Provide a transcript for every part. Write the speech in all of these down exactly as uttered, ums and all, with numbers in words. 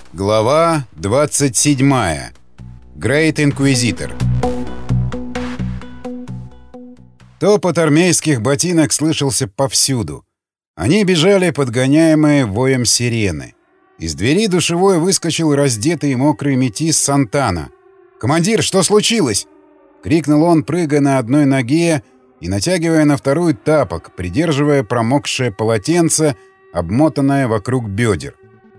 Глава двадцать седьмая. Грейт Инквизитор. Топот армейских ботинок слышался повсюду. Они бежали, подгоняемые воем сирены. Из двери душевой выскочил раздетый и мокрый метис Сантана. «Командир, что случилось?» — крикнул он, прыгая на одной ноге и натягивая на вторую тапок, придерживая промокшее полотенце, обмотанное вокруг бедер.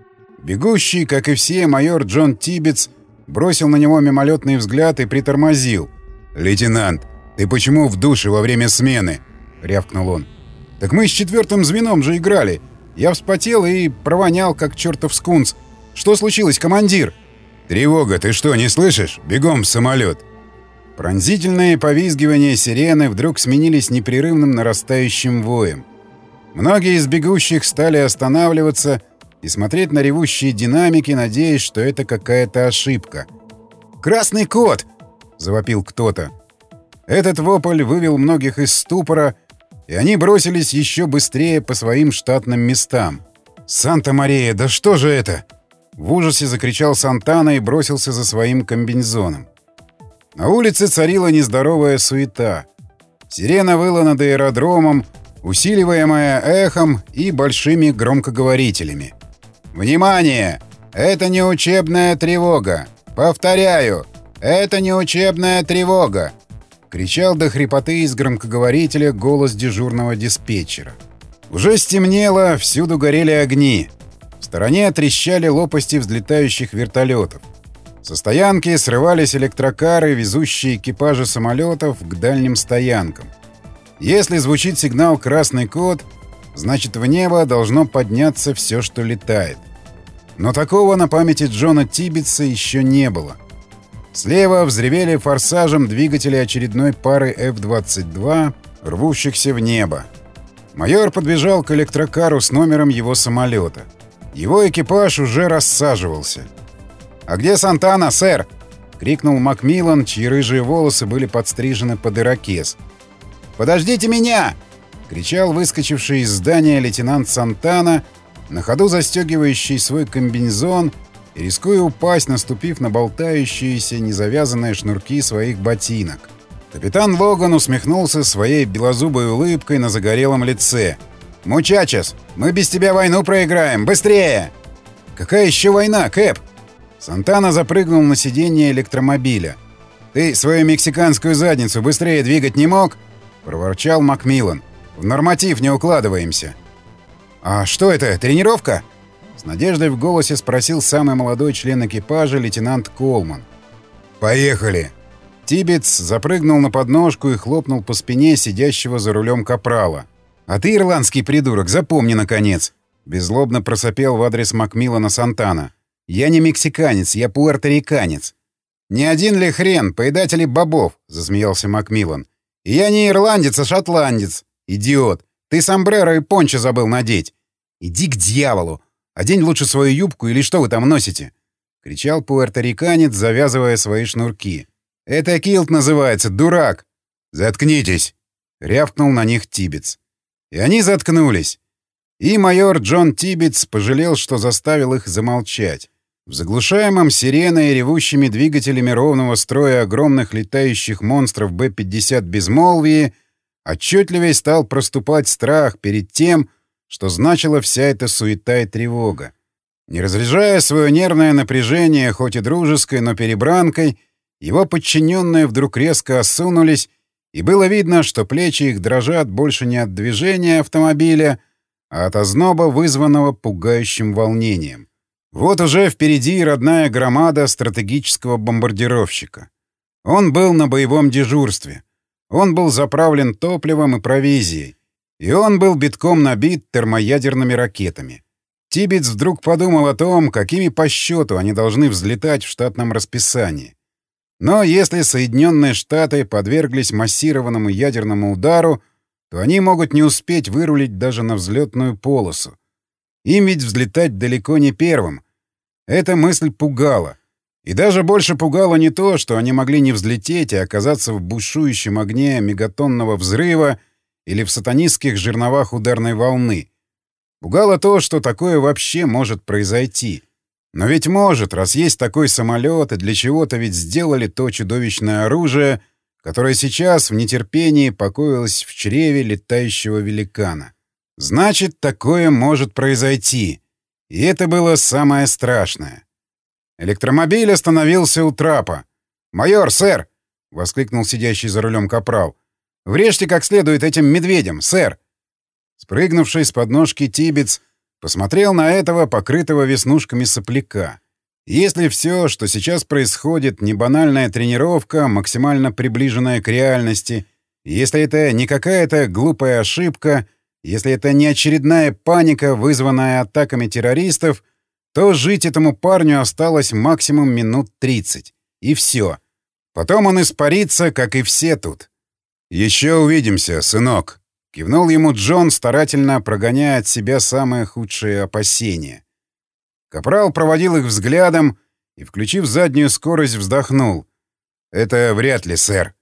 Бегущий, как и все, майор Джон Тибетс бросил на него мимолетный взгляд и притормозил. «Лейтенант, ты почему в душе во время смены?» — рявкнул он. «Так мы с четвертым звеном же играли. Я вспотел и провонял, как чертов скунс. Что случилось, командир?» «Тревога, ты что, не слышишь? Бегом в самолет!» Пронзительные повизгивания сирены вдруг сменились непрерывным нарастающим воем. Многие из бегущих стали останавливаться и смотреть на ревущие динамики, надеясь, что это какая-то ошибка. «Красный кот!» — завопил кто-то. Этот вопль вывел многих из ступора, и они бросились еще быстрее по своим штатным местам. «Санта-Мария, да что же это?» В ужасе закричал Сантана и бросился за своим комбинезоном. На улице царила нездоровая суета. Сирена выла над аэродромом, усиливаемая эхом и большими громкоговорителями. «Внимание! Это не учебная тревога! Повторяю, это не учебная тревога!» — кричал до хрипоты из громкоговорителя голос дежурного диспетчера. Уже стемнело, всюду горели огни. В стороне трещали лопасти взлетающих вертолетов. Со стоянки срывались электрокары, везущие экипажи самолетов к дальним стоянкам. Если звучит сигнал «Красный код», значит, в небо должно подняться все, что летает. Но такого на памяти Джона Тибетса еще не было. Слева взревели форсажем двигатели очередной пары эф двадцать два, рвущихся в небо. Майор подбежал к электрокару с номером его самолета. Его экипаж уже рассаживался. «А где Сантана, сэр?» — крикнул Макмиллан, чьи рыжие волосы были подстрижены под ирокез. «Подождите меня!» — кричал выскочивший из здания лейтенант Сантана, на ходу застегивающий свой комбинезон и рискуя упасть, наступив на болтающиеся незавязанные шнурки своих ботинок. Капитан Логан усмехнулся своей белозубой улыбкой на загорелом лице. «Мучачес, мы без тебя войну проиграем! Быстрее!» «Какая еще война, Кэп?» Сантана запрыгнул на сиденье электромобиля. «Ты свою мексиканскую задницу быстрее двигать не мог?» — проворчал Макмиллан. «В норматив не укладываемся». «А что это, тренировка?» С надеждой в голосе спросил самый молодой член экипажа, лейтенант Колман. «Поехали!» Тибетс запрыгнул на подножку и хлопнул по спине сидящего за рулем капрала. «А ты, ирландский придурок, запомни, наконец!» Беззлобно просопел в адрес Макмиллана Сантана. «Я не мексиканец, я пуэрториканец». «Не один ли хрен, поедатели бобов?» — засмеялся Макмиллан. «И я не ирландец, а шотландец. Идиот! Ты сомбреро и пончо забыл надеть. Иди к дьяволу! Одень лучше свою юбку или что вы там носите?» — кричал пуэрториканец, завязывая свои шнурки. «Это килт называется, дурак!» «Заткнитесь!» — рявкнул на них Тибетс. И они заткнулись. И майор Джон Тибетс пожалел, что заставил их замолчать. В заглушаемом сиреной и ревущими двигателями ровного строя огромных летающих монстров Бэ пятьдесят безмолвии отчетливее стал проступать страх перед тем, что значила вся эта суета и тревога. Не разряжая свое нервное напряжение, хоть и дружеской, но перебранкой, его подчиненные вдруг резко осунулись, и было видно, что плечи их дрожат больше не от движения автомобиля, а от озноба, вызванного пугающим волнением. Вот уже впереди родная громада стратегического бомбардировщика. Он был на боевом дежурстве. Он был заправлен топливом и провизией. И он был битком набит термоядерными ракетами. Тибетс вдруг подумал о том, какими по счету они должны взлетать в штатном расписании. Но если Соединенные Штаты подверглись массированному ядерному удару, то они могут не успеть вырулить даже на взлетную полосу. Им ведь взлетать далеко не первым. Эта мысль пугала. И даже больше пугало не то, что они могли не взлететь и оказаться в бушующем огне мегатонного взрыва или в сатанистских жерновах ударной волны. Пугало то, что такое вообще может произойти. Но ведь может, раз есть такой самолет, и для чего-то ведь сделали то чудовищное оружие, которое сейчас в нетерпении покоилось в чреве летающего великана. Значит, такое может произойти. И это было самое страшное. Электромобиль остановился у трапа. «Майор, сэр!» — воскликнул сидящий за рулем капрал. «Врежьте как следует этим медведям, сэр!» Спрыгнувший с подножки Тибетс посмотрел на этого покрытого веснушками сопляка. Если все, что сейчас происходит, не банальная тренировка, максимально приближенная к реальности, если это не какая-то глупая ошибка, если это не очередная паника, вызванная атаками террористов, то жить этому парню осталось максимум минут тридцать. И все. Потом он испарится, как и все тут. «Еще увидимся, сынок», — кивнул ему Джон, старательно прогоняя от себя самые худшие опасения. Капрал проводил их взглядом и, включив заднюю скорость, вздохнул. «Это вряд ли, сэр».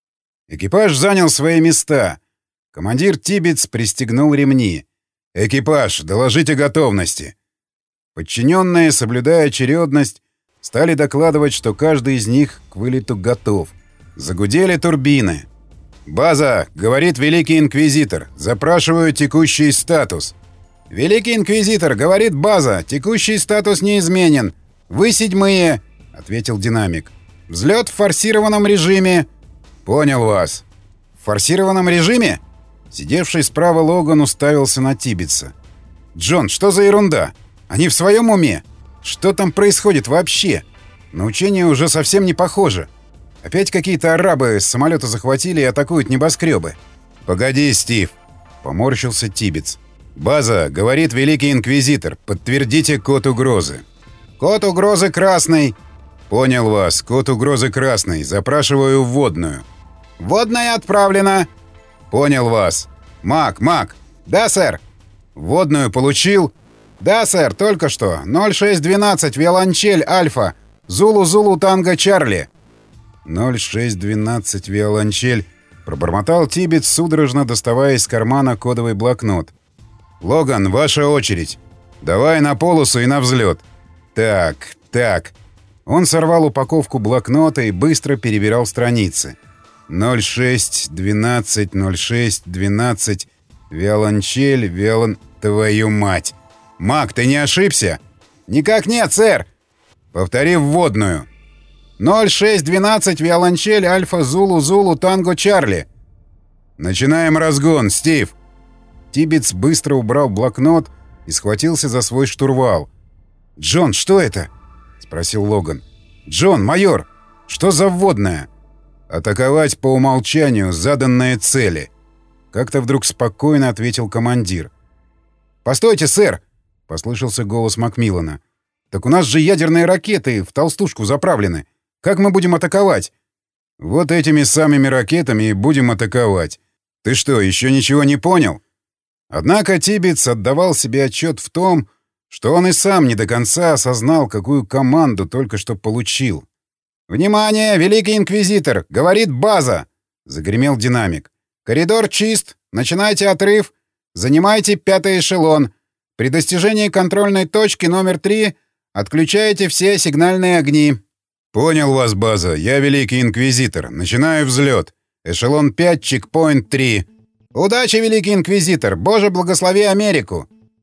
Экипаж занял свои места. Командир Тибетс пристегнул ремни. «Экипаж, доложите готовности». Подчиненные, соблюдая очередность, стали докладывать, что каждый из них к вылету готов. Загудели турбины. «База», — говорит Великий Инквизитор, — «запрашиваю текущий статус». «Великий Инквизитор», — говорит база, — «текущий статус неизменен. Вы седьмые», — ответил динамик. «Взлет в форсированном режиме». «Понял вас». «В форсированном режиме?» Сидевший справа Логан уставился на Тибетса. «Джон, что за ерунда? Они в своем уме? Что там происходит вообще? На учение уже совсем не похоже. Опять какие-то арабы с самолета захватили и атакуют небоскребы». «Погоди, Стив», — поморщился Тибетс. «База, — говорит Великий Инквизитор, — подтвердите код угрозы». «Код угрозы красный». «Понял вас. Код угрозы красный. Запрашиваю вводную». «Вводная отправлена». «Понял вас. Мак, Мак». «Да, сэр». «Вводную получил?» «Да, сэр, только что. ноль шесть двенадцать, Виолончель, Альфа. Зулу-Зулу, Танго, Чарли». «ноль шесть двенадцать, Виолончель», — пробормотал Тибетс, судорожно доставая из кармана кодовый блокнот. «Логан, ваша очередь. Давай на полосу и на взлет». «Так, так». Он сорвал упаковку блокнота и быстро перебирал страницы. ноль шесть двенадцать, ноль шесть двенадцать, Виолончель, Виолон... Твою мать! Мак, ты не ошибся?» «Никак нет, сэр!» «Повтори вводную». ноль шесть двенадцать, Виолончель, Альфа, Зулу, Зулу, Танго, Чарли». «Начинаем разгон, Стив». Тибетс быстро убрал блокнот и схватился за свой штурвал. «Джон, что это?» — спросил Логан. «Джон, майор, что за вводная?» «Атаковать по умолчанию заданные цели», — как-то вдруг спокойно ответил командир. «Постойте, сэр!» — послышался голос Макмиллана. «Так у нас же ядерные ракеты в толстушку заправлены. Как мы будем атаковать?» «Вот этими самыми ракетами и будем атаковать. Ты что, еще ничего не понял?» Однако Тибетс отдавал себе отчет в том, что он и сам не до конца осознал, какую команду только что получил. «Внимание, Великий Инквизитор! Говорит база!» — загремел динамик. «Коридор чист. Начинайте отрыв. Занимайте пятый эшелон. При достижении контрольной точки номер три отключаете все сигнальные огни». «Понял вас, база. Я Великий Инквизитор. Начинаю взлет. Эшелон пять, чекпоинт три». «Удачи, Великий Инквизитор! Боже, благослови Америку!»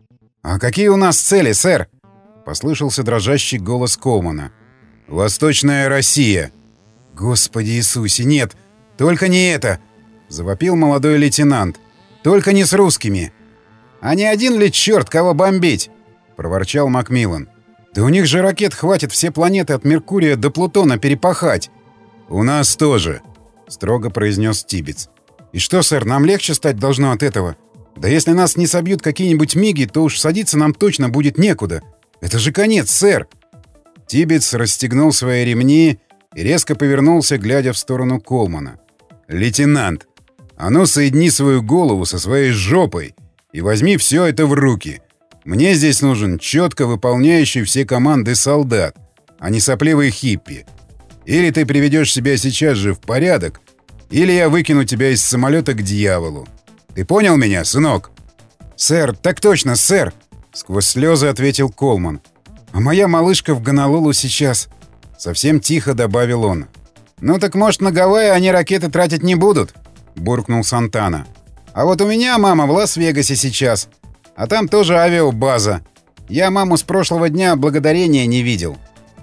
«А какие у нас цели, сэр?» — послышался дрожащий голос Колмана. «Восточная Россия». «Господи Иисусе, нет! Только не это!» — завопил молодой лейтенант. «Только не с русскими!» «А не один ли черт кого бомбить?» — проворчал Макмиллан. «Да у них же ракет хватит все планеты от Меркурия до Плутона перепахать!» «У нас тоже!» — строго произнес Тибетс. «И что, сэр, нам легче стать должно от этого? Да если нас не собьют какие-нибудь миги, то уж садиться нам точно будет некуда. Это же конец, сэр!» Тибетс расстегнул свои ремни и резко повернулся, глядя в сторону Колмана. «Лейтенант, а ну соедини свою голову со своей жопой и возьми все это в руки. Мне здесь нужен четко выполняющий все команды солдат, а не сопливый хиппи. Или ты приведешь себя сейчас же в порядок, или я выкину тебя из самолета к дьяволу. Ты понял меня, сынок?» «Сэр, так точно, сэр!» — сквозь слезы ответил Колман. А моя малышка в Гонолулу сейчас. Совсем тихо добавил он. Ну так может на Гавайи они ракеты тратить не будут? Буркнул Сантана. А вот у меня мама в Лас-Вегасе сейчас. А там тоже авиабаза. Я маму с прошлого дня благодарения не видел.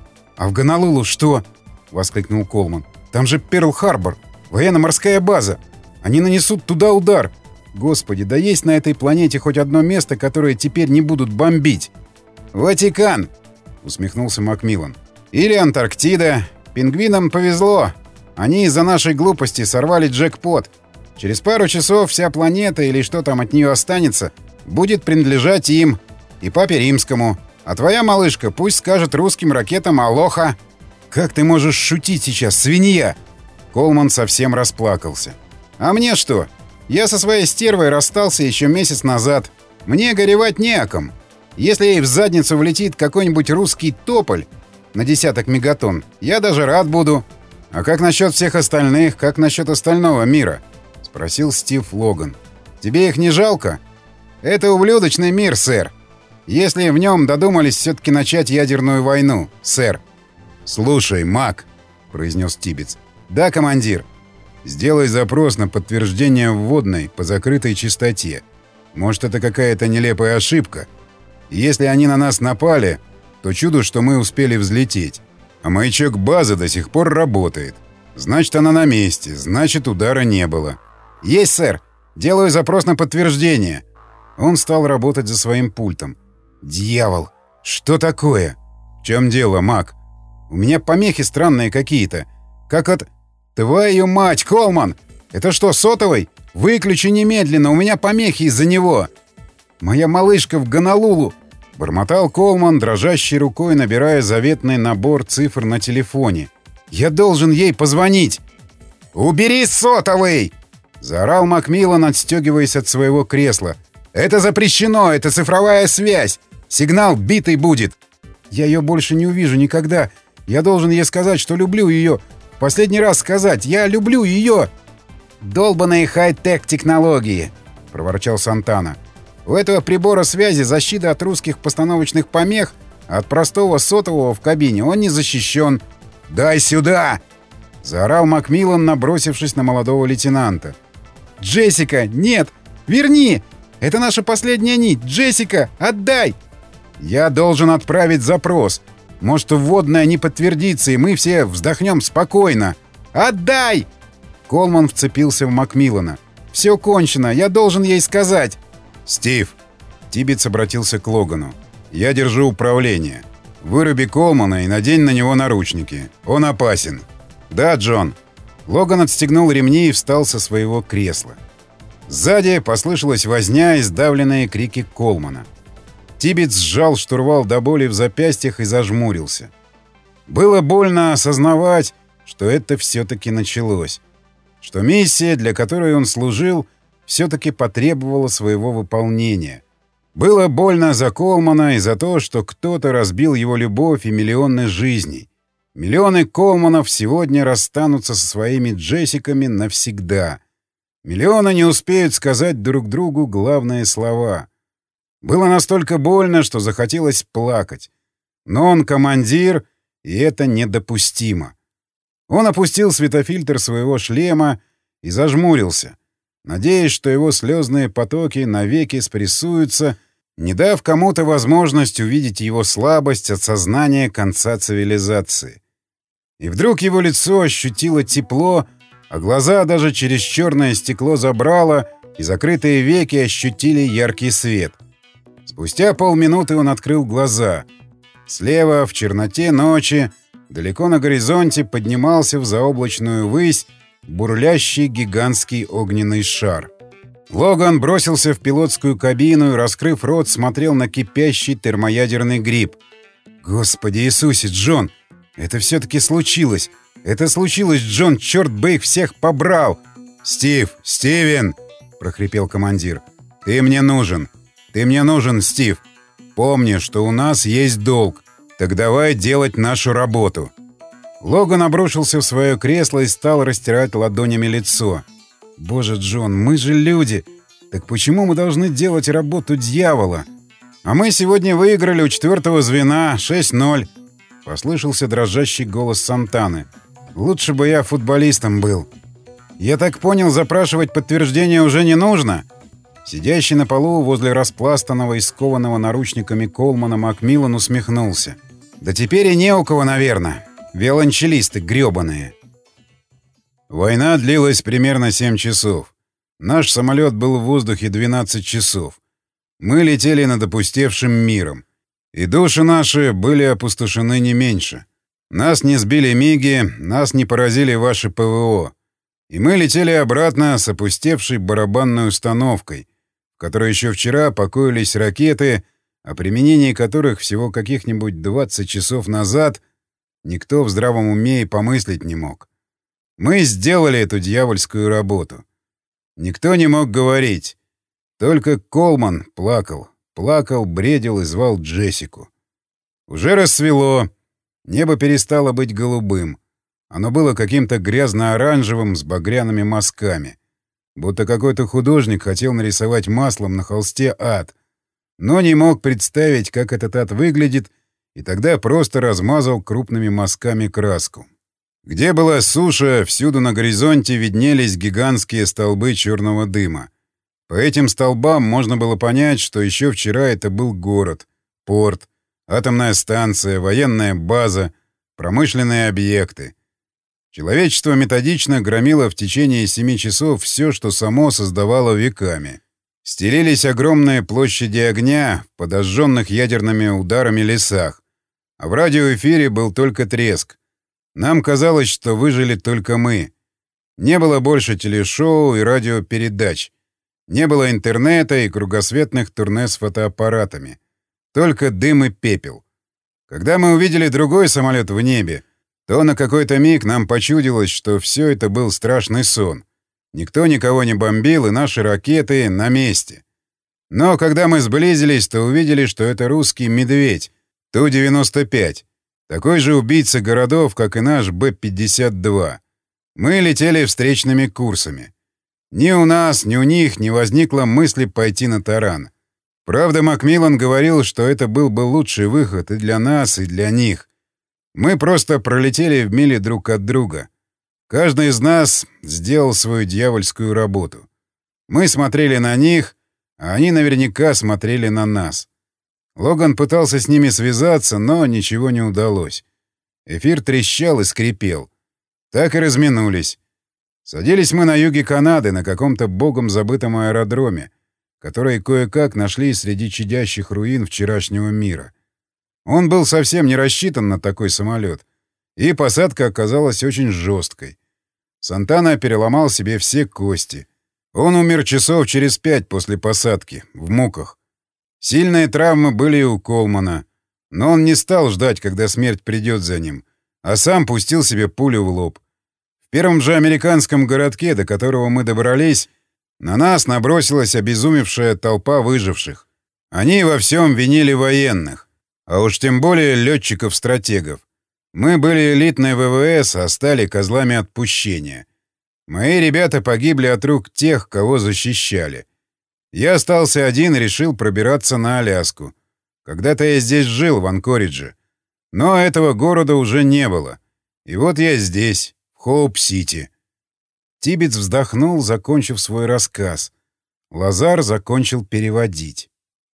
А в Гонолулу что? Воскликнул Колман. Там же Перл-Харбор. Военно-морская база. Они нанесут туда удар. Господи, да есть на этой планете хоть одно место, которое теперь не будут бомбить. Ватикан, усмехнулся Макмиллан. Или Антарктида. Пингвинам повезло. Они из-за нашей глупости сорвали джекпот. Через пару часов вся планета, или что там от нее останется, будет принадлежать им и папе римскому. А твоя малышка пусть скажет русским ракетам «Алоха». Как ты можешь шутить сейчас, свинья? Колман совсем расплакался. А мне что? Я со своей стервой расстался еще месяц назад. Мне горевать не о ком. Если ей в задницу влетит какой-нибудь русский тополь на десяток мегатонн, я даже рад буду. А как насчет всех остальных? Как насчет остального мира? Спросил Стив Логан. Тебе их не жалко? Это ублюдочный мир, сэр. Если в нем додумались все-таки начать ядерную войну, сэр. Слушай, Мак, произнес Тибетс. Да, командир. Сделай запрос на подтверждение вводной по закрытой частоте. Может, это какая-то нелепая ошибка. Если они на нас напали, то чудо, что мы успели взлететь. А маячок базы до сих пор работает. Значит, она на месте, значит, удара не было. Есть, сэр. Делаю запрос на подтверждение. Он стал работать за своим пультом. Дьявол! Что такое? В чем дело, Мак? У меня помехи странные какие-то. Как от... Твою мать, Колман! Это что, сотовый? Выключи немедленно, у меня помехи из-за него. Моя малышка в Гонолулу. Бормотал Колман, дрожащей рукой набирая заветный набор цифр на телефоне. Я должен ей позвонить. Убери сотовый! Заорал Макмиллан, отстегиваясь от своего кресла. Это запрещено, это цифровая связь. Сигнал битый будет. Я ее больше не увижу никогда. Я должен ей сказать, что люблю ее. Последний раз сказать, я люблю ее. Долбаные хай-тек технологии, проворчал Сантана. У этого прибора связи защита от русских постановочных помех, а от простого сотового в кабине он не защищен. Дай сюда! Заорал Макмиллан, набросившись на молодого лейтенанта. Джессика, нет! Верни! Это наша последняя нить! Джессика, отдай! Я должен отправить запрос. Может, вводная не подтвердится, и мы все вздохнем спокойно. Отдай! Колман вцепился в Макмиллана. Все кончено, я должен ей сказать. Стив, Тибетс обратился к Логану. Я держу управление. Выруби Колмана и надень на него наручники. Он опасен. Да, Джон. Логан отстегнул ремни и встал со своего кресла. Сзади послышалась возня и сдавленные крики Колмана. Тибетс сжал штурвал до боли в запястьях и зажмурился. Было больно осознавать, что это все-таки началось. Что миссия, для которой он служил, все-таки потребовала своего выполнения. Было больно за Колмана и за то, что кто-то разбил его любовь и миллионы жизней. Миллионы Колманов сегодня расстанутся со своими Джессиками навсегда. Миллионы не успеют сказать друг другу главные слова. Было настолько больно, что захотелось плакать. Но он командир, и это недопустимо. Он опустил светофильтр своего шлема и зажмурился, надеясь, что его слезные потоки навеки спрессуются, не дав кому-то возможность увидеть его слабость от сознания конца цивилизации. И вдруг его лицо ощутило тепло, а глаза даже через черное стекло забрало, и закрытые веки ощутили яркий свет. Спустя полминуты он открыл глаза. Слева, в черноте ночи, далеко на горизонте поднимался в заоблачную высь бурлящий гигантский огненный шар. Логан бросился в пилотскую кабину и, раскрыв рот, смотрел на кипящий термоядерный гриб. «Господи Иисусе, Джон! Это все-таки случилось! Это случилось, Джон! Черт бы их всех побрал!» «Стив! Стивен!» — прохрипел командир. «Ты мне нужен! Ты мне нужен, Стив! Помни, что у нас есть долг. Так давай делать нашу работу!» Логан обрушился в свое кресло и стал растирать ладонями лицо. «Боже, Джон, мы же люди! Так почему мы должны делать работу дьявола?» «А мы сегодня выиграли у четвертого звена шесть ноль», — послышался дрожащий голос Сантаны. «Лучше бы я футболистом был». «Я так понял, запрашивать подтверждение уже не нужно?» Сидящий на полу возле распластанного и скованного наручниками Колмана Макмиллан усмехнулся. «Да теперь и не у кого, наверное. Виолончелисты грёбаные». Война длилась примерно семь часов. Наш самолет был в воздухе двенадцать часов. Мы летели над опустевшим миром. И души наши были опустошены не меньше. Нас не сбили миги, нас не поразили ваши ПВО. И мы летели обратно с опустевшей барабанной установкой, в которой еще вчера покоились ракеты, о применении которых всего каких-нибудь двадцать часов назад никто в здравом уме и помыслить не мог. Мы сделали эту дьявольскую работу. Никто не мог говорить. Только Колман плакал, плакал, бредил и звал Джессику. Уже рассвело. Небо перестало быть голубым. Оно было каким-то грязно-оранжевым с багряными мазками. Будто какой-то художник хотел нарисовать маслом на холсте ад, но не мог представить, как этот ад выглядит, и тогда просто размазал крупными мазками краску. Где была суша, всюду на горизонте виднелись гигантские столбы черного дыма. По этим столбам можно было понять, что еще вчера это был город, порт, атомная станция, военная база, промышленные объекты. Человечество методично громило в течение семи часов все, что само создавало веками. Стелились огромные площади огня в подожженных ядерными ударами лесах, а в радиоэфире был только треск. Нам казалось, что выжили только мы. Не было больше телешоу и радиопередач. Не было интернета и кругосветных турне с фотоаппаратами. Только дым и пепел. Когда мы увидели другой самолет в небе, то на какой-то миг нам почудилось, что все это был страшный сон. Никто никого не бомбил, и наши ракеты на месте. Но когда мы сблизились, то увидели, что это русский «Медведь» Ту девяносто пять. Такой же убийца городов, как и наш Бэ пятьдесят два. Мы летели встречными курсами. Ни у нас, ни у них не возникло мысли пойти на таран. Правда, Макмиллан говорил, что это был бы лучший выход и для нас, и для них. Мы просто пролетели в миле друг от друга. Каждый из нас сделал свою дьявольскую работу. Мы смотрели на них, а они наверняка смотрели на нас. Логан пытался с ними связаться, но ничего не удалось. Эфир трещал и скрипел. Так и разминулись. Садились мы на юге Канады, на каком-то богом забытом аэродроме, который кое-как нашли среди чадящих руин вчерашнего мира. Он был совсем не рассчитан на такой самолет, и посадка оказалась очень жесткой. Сантана переломал себе все кости. Он умер часов через пять после посадки, в муках. Сильные травмы были и у Колмана, но он не стал ждать, когда смерть придет за ним, а сам пустил себе пулю в лоб. В первом же американском городке, до которого мы добрались, на нас набросилась обезумевшая толпа выживших. Они во всем винили военных, а уж тем более летчиков-стратегов. Мы были элитной ВВС, а стали козлами отпущения. Мои ребята погибли от рук тех, кого защищали. Я остался один и решил пробираться на Аляску. Когда-то я здесь жил, в Анкоридже. Но этого города уже не было. И вот я здесь, в Хоуп-Сити. Тибетс вздохнул, закончив свой рассказ. Лазар закончил переводить.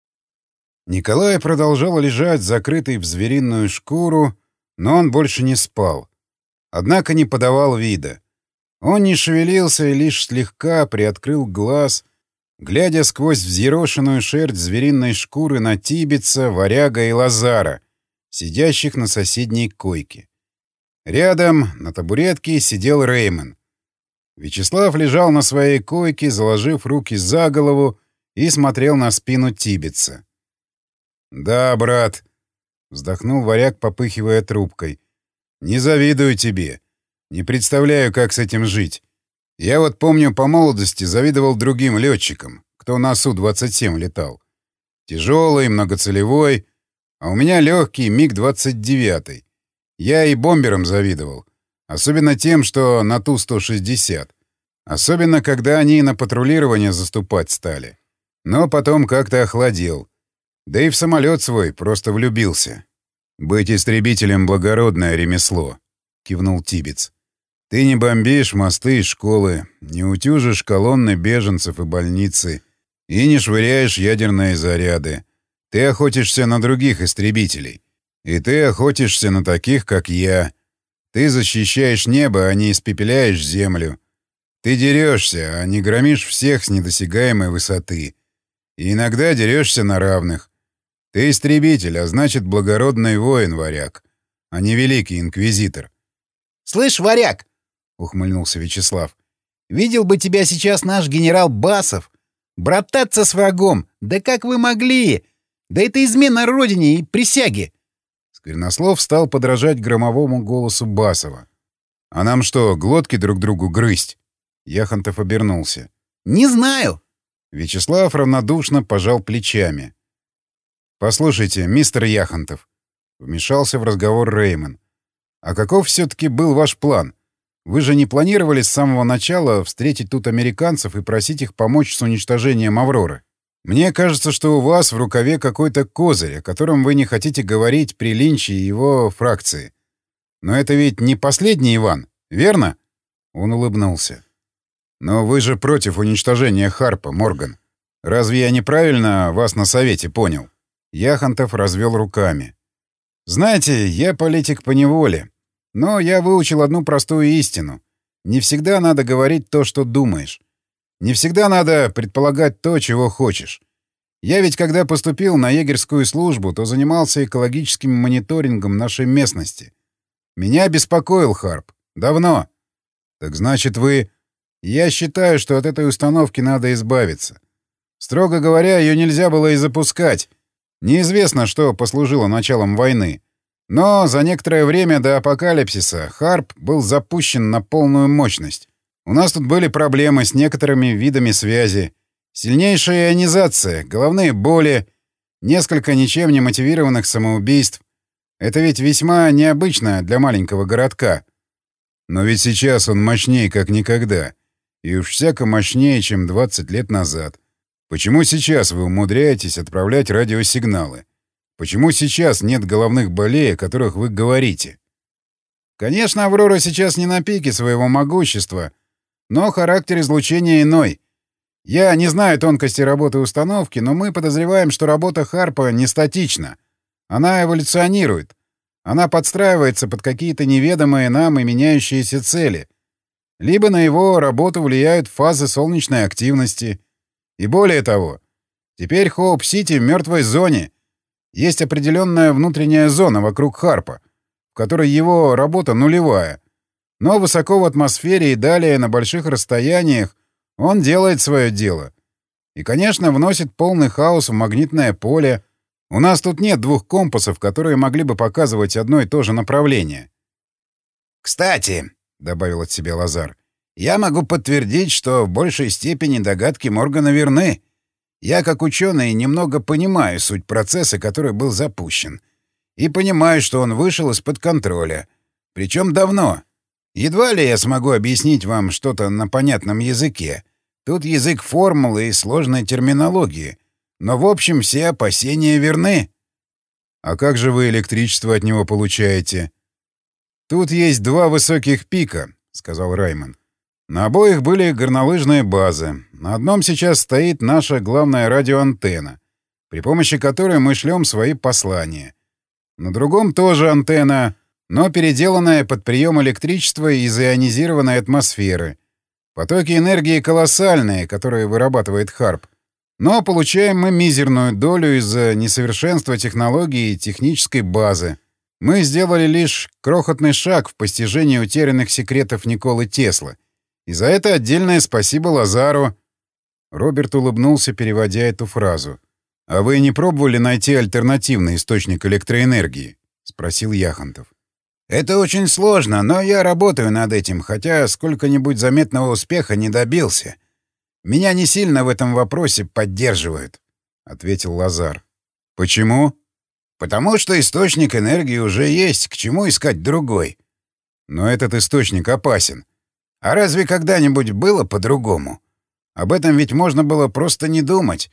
Николай продолжал лежать, закрытый в звериную шкуру, но он больше не спал. Однако не подавал вида. Он не шевелился и лишь слегка приоткрыл глаз, глядя сквозь взъерошенную шерсть звериной шкуры на Тибетса, Варяга и Лазара, сидящих на соседней койке. Рядом на табуретке сидел Реймон. Вячеслав лежал на своей койке, заложив руки за голову, и смотрел на спину Тибетса. «Да, брат», — вздохнул Варяг, попыхивая трубкой, — «не завидую тебе. Не представляю, как с этим жить. Я вот помню, по молодости завидовал другим летчикам, кто на Су двадцать семь летал. Тяжелый, многоцелевой, а у меня легкий Миг двадцать девять. Я и бомберам завидовал. Особенно тем, что на Ту сто шестьдесят. Особенно, когда они на патрулирование заступать стали. Но потом как-то охладел. Да и в самолет свой просто влюбился. «Быть истребителем — благородное ремесло», — кивнул Тибец. «Ты не бомбишь мосты и школы, не утюжишь колонны беженцев и больницы и не швыряешь ядерные заряды. Ты охотишься на других истребителей. И ты охотишься на таких, как я. Ты защищаешь небо, а не испепеляешь землю. Ты дерешься, а не громишь всех с недосягаемой высоты. И иногда дерешься на равных. Ты истребитель, а значит, благородный воин, варяг, а не великий инквизитор». «Слышь, варяг!» — ухмыльнулся Вячеслав. «Видел бы тебя сейчас наш генерал Басов. Брататься с врагом! Да как вы могли? Да это измена родине и присяге!» Сквернослов стал подражать громовому голосу Басова. «А нам что, глотки друг другу грызть?» Яхонтов обернулся. «Не знаю!» Вячеслав равнодушно пожал плечами. «Послушайте, мистер Яхонтов», — вмешался в разговор Реймон, «а каков все-таки был ваш план? Вы же не планировали с самого начала встретить тут американцев и просить их помочь с уничтожением «Авроры»? Мне кажется, что у вас в рукаве какой-то козырь, о котором вы не хотите говорить при Линче и его фракции. Но это ведь не последний Иван, верно?» Он улыбнулся. «Но вы же против уничтожения Харпа, Морган. Разве я неправильно вас на совете понял?» Яхонтов развел руками. «Знаете, я политик по неволе. Но я выучил одну простую истину. Не всегда надо говорить то, что думаешь. Не всегда надо предполагать то, чего хочешь. Я ведь, когда поступил на егерскую службу, то занимался экологическим мониторингом нашей местности. Меня беспокоил Харп. Давно. Так значит, вы... Я считаю, что от этой установки надо избавиться. Строго говоря, ее нельзя было и запускать. Неизвестно, что послужило началом войны. Но за некоторое время до апокалипсиса Харп был запущен на полную мощность. У нас тут были проблемы с некоторыми видами связи. Сильнейшая ионизация, головные боли, несколько ничем не мотивированных самоубийств. Это ведь весьма необычно для маленького городка. Но ведь сейчас он мощнее как никогда. И уж всяко мощнее, чем двадцать лет назад. Почему сейчас вы умудряетесь отправлять радиосигналы? Почему сейчас нет головных болей, о которых вы говорите? Конечно, «Аврора» сейчас не на пике своего могущества, но характер излучения иной. Я не знаю тонкости работы установки, но мы подозреваем, что работа Харпа не статична. Она эволюционирует. Она подстраивается под какие-то неведомые нам и меняющиеся цели. Либо на его работу влияют фазы солнечной активности. И более того, теперь Хоуп-Сити в мертвой зоне. Есть определенная внутренняя зона вокруг Харпа, в которой его работа нулевая. Но высоко в атмосфере и далее на больших расстояниях он делает свое дело. И, конечно, вносит полный хаос в магнитное поле. У нас тут нет двух компасов, которые могли бы показывать одно и то же направление. «Кстати», — добавил от себя Лазар, — «я могу подтвердить, что в большей степени догадки Моргана верны. Я, как ученый, немного понимаю суть процесса, который был запущен. И понимаю, что он вышел из-под контроля. Причем давно. Едва ли я смогу объяснить вам что-то на понятном языке. Тут язык формулы и сложной терминологии. Но, в общем, все опасения верны». «А как же вы электричество от него получаете?» «Тут есть два высоких пика», — сказал Раймон. «На обоих были горнолыжные базы. На одном сейчас стоит наша главная радиоантенна, при помощи которой мы шлем свои послания. На другом тоже антенна, но переделанная под прием электричества из ионизированной атмосферы. Потоки энергии колоссальные, которые вырабатывает Харп. Но получаем мы мизерную долю из-за несовершенства технологии и технической базы. Мы сделали лишь крохотный шаг в постижении утерянных секретов Николы Теслы. И за это отдельное спасибо Лазару». Роберт улыбнулся, переводя эту фразу. «А вы не пробовали найти альтернативный источник электроэнергии?» — спросил Яхонтов. «Это очень сложно, но я работаю над этим, хотя сколько-нибудь заметного успеха не добился. Меня не сильно в этом вопросе поддерживают», — ответил Лазар. «Почему?» «Потому что источник энергии уже есть, к чему искать другой?» «Но этот источник опасен». «А разве когда-нибудь было по-другому? Об этом ведь можно было просто не думать.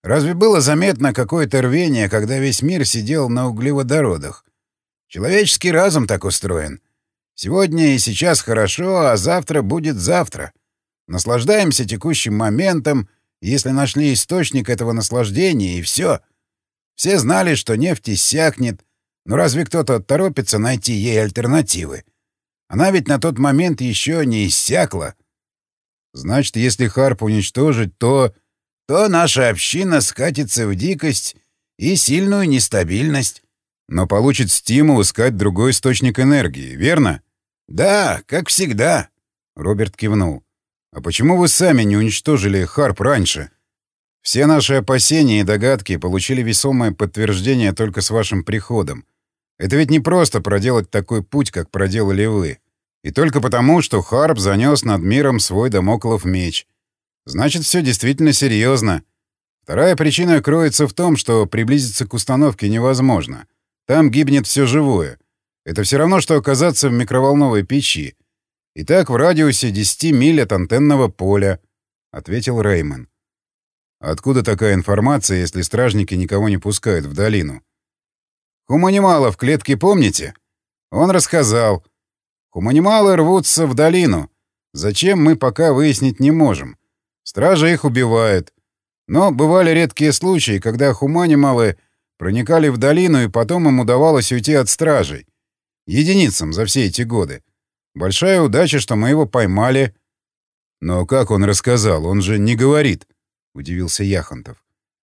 Разве было заметно какое-то рвение, когда весь мир сидел на углеводородах? Человеческий разум так устроен. Сегодня и сейчас хорошо, а завтра будет завтра. Наслаждаемся текущим моментом, если нашли источник этого наслаждения, и все. Все знали, что нефть иссякнет, но разве кто-то торопится найти ей альтернативы? Она ведь на тот момент еще не иссякла. Значит, если Харп уничтожить, то... то наша община скатится в дикость и сильную нестабильность. Но получит стимул искать другой источник энергии, верно? Да, как всегда. Роберт кивнул. А почему вы сами не уничтожили Харп раньше? Все наши опасения и догадки получили весомое подтверждение только с вашим приходом. Это ведь не просто проделать такой путь, как проделали вы. И только потому, что Харп занес над миром свой дамоклов меч. Значит, все действительно серьезно. Вторая причина кроется в том, что приблизиться к установке невозможно. Там гибнет все живое. Это все равно, что оказаться в микроволновой печи. И так в радиусе десяти миль от антенного поля, — ответил Реймон. Откуда такая информация, если стражники никого не пускают в долину? Хуманимала в клетке помните? Он рассказал. Хуманималы рвутся в долину. Зачем, мы пока выяснить не можем. Стражи их убивают. Но бывали редкие случаи, когда хуманималы проникали в долину, и потом им удавалось уйти от стражей. Единицам за все эти годы. Большая удача, что мы его поймали. Но как он рассказал? Он же не говорит, — удивился Яхонтов.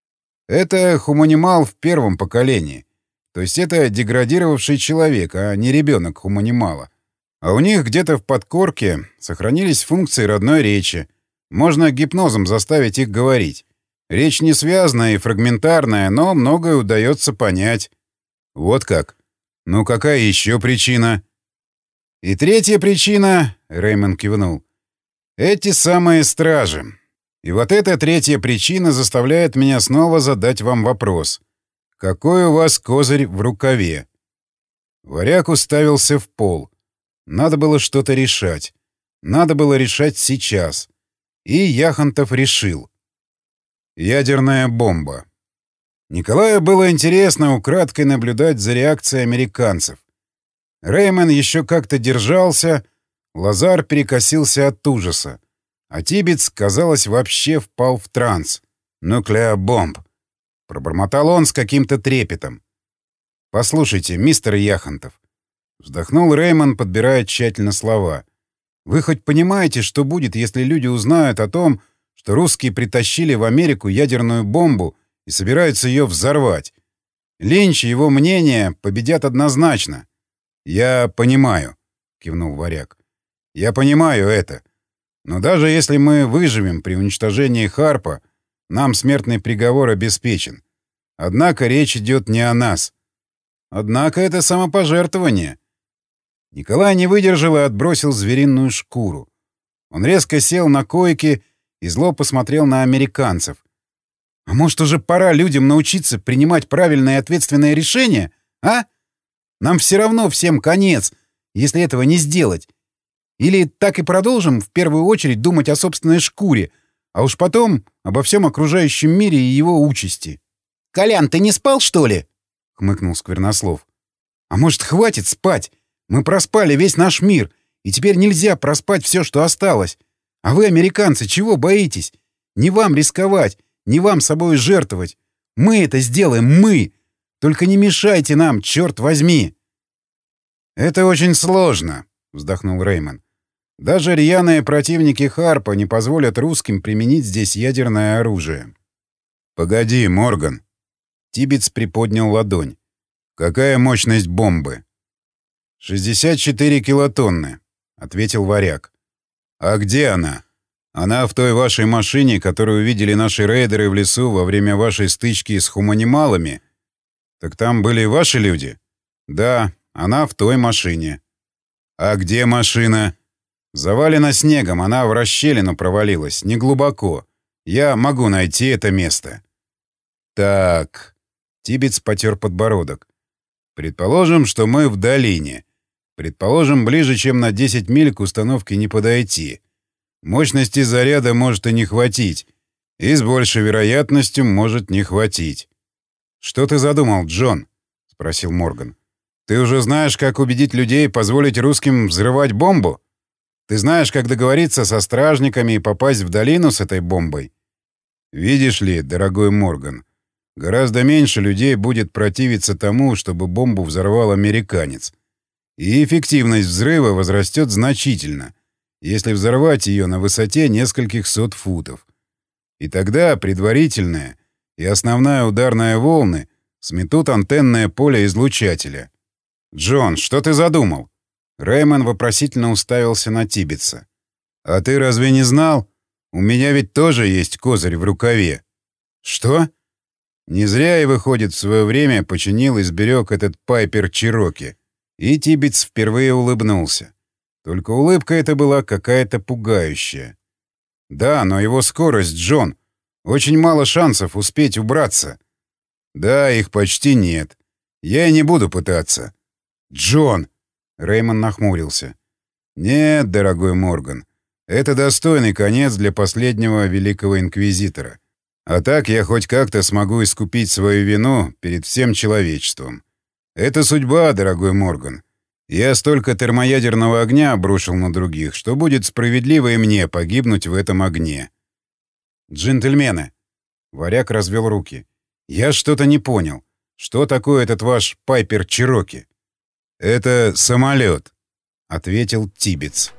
Это хуманимал в первом поколении. То есть это деградировавший человек, а не ребенок хуманимала. А у них где-то в подкорке сохранились функции родной речи. Можно гипнозом заставить их говорить. Речь не связанная и фрагментарная, но многое удается понять. Вот как. Ну какая еще причина? И третья причина, — Реймон кивнул, — эти самые стражи. И вот эта третья причина заставляет меня снова задать вам вопрос. Какой у вас козырь в рукаве? Варяг уставился в пол. Надо было что-то решать. Надо было решать сейчас. И Яхонтов решил. Ядерная бомба. Николаю было интересно украдкой наблюдать за реакцией американцев. Реймон еще как-то держался, Лазар перекосился от ужаса, а Тибетс, казалось, вообще впал в транс. «Нуклеобомб», — пробормотал он с каким-то трепетом. «Послушайте, мистер Яхонтов», — вздохнул Реймон, подбирая тщательно слова, «вы хоть понимаете, что будет, если люди узнают о том, что русские притащили в Америку ядерную бомбу и собираются ее взорвать? Линч и его мнение победят однозначно». «Я понимаю», — кивнул Варяг. «Я понимаю это. Но даже если мы выживем при уничтожении Харпа, нам смертный приговор обеспечен. Однако речь идет не о нас. Однако это самопожертвование». Николай не выдержал и отбросил звериную шкуру. Он резко сел на койке и зло посмотрел на американцев. «А может, уже пора людям научиться принимать правильные и ответственные решения, а? Нам все равно всем конец, если этого не сделать. Или так и продолжим в первую очередь думать о собственной шкуре, а уж потом обо всем окружающем мире и его участи». «Колян, ты не спал, что ли?» — хмыкнул Сквернослов. «А может, хватит спать? Мы проспали весь наш мир, и теперь нельзя проспать все, что осталось. А вы, американцы, чего боитесь? Не вам рисковать, не вам собой жертвовать. Мы это сделаем, мы! Только не мешайте нам, черт возьми!» «Это очень сложно», — вздохнул Реймон. «Даже рьяные противники Харпа не позволят русским применить здесь ядерное оружие». «Погоди, Морган». Тибетс приподнял ладонь. «Какая мощность бомбы?» «шестьдесят четыре килотонны», — ответил Варяг. «А где она?» «Она в той вашей машине, которую видели наши рейдеры в лесу во время вашей стычки с хуманималами?» «Так там были ваши люди?» «Да, она в той машине». «А где машина?» «Завалена снегом, она в расщелину провалилась, неглубоко. Я могу найти это место». «Так...» — Тибетс потер подбородок. «Предположим, что мы в долине. Предположим, ближе, чем на десять миль к установке не подойти. Мощности заряда может и не хватить. И с большей вероятностью может не хватить. «Что ты задумал, Джон?» — спросил Морган. «Ты уже знаешь, как убедить людей позволить русским взрывать бомбу? Ты знаешь, как договориться со стражниками и попасть в долину с этой бомбой? Видишь ли, дорогой Морган, гораздо меньше людей будет противиться тому, чтобы бомбу взорвал американец. И эффективность взрыва возрастет значительно, если взорвать ее на высоте нескольких сот футов. И тогда предварительная и основная ударная волны сметут антенное поле излучателя. «Джон, что ты задумал?» Рэймон вопросительно уставился на Тибетса. «А ты разве не знал? У меня ведь тоже есть козырь в рукаве». «Что?» Не зря и, выходит, в свое время починил и сберег этот Пайпер Чироки. И Тибетс впервые улыбнулся. Только улыбка эта была какая-то пугающая. «Да, но его скорость, Джон. Очень мало шансов успеть убраться». «Да, их почти нет. Я и не буду пытаться». «Джон!» — Рэймон нахмурился. «Нет, дорогой Морган, это достойный конец для последнего великого инквизитора. А так я хоть как-то смогу искупить свою вину перед всем человечеством. Это судьба, дорогой Морган. Я столько термоядерного огня обрушил на других, что будет справедливо и мне погибнуть в этом огне». «Джентльмены!» — Варяг развел руки. «Я что-то не понял. Что такое этот ваш Пайпер Чироки?» «Это самолет», — ответил Тибетс.